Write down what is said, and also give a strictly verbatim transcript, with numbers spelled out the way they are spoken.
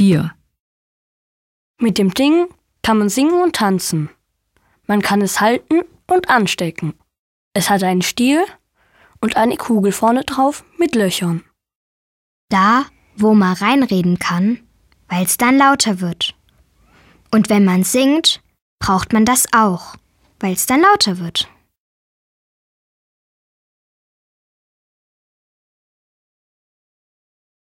vier. Mit dem Ding kann man singen und tanzen. Man kann es halten und anstecken. Es hat einen Stiel und eine Kugel vorne drauf mit Löchern. Da, wo man reinreden kann, weil es dann lauter wird. Und wenn man singt, braucht man das auch, weil es dann lauter wird.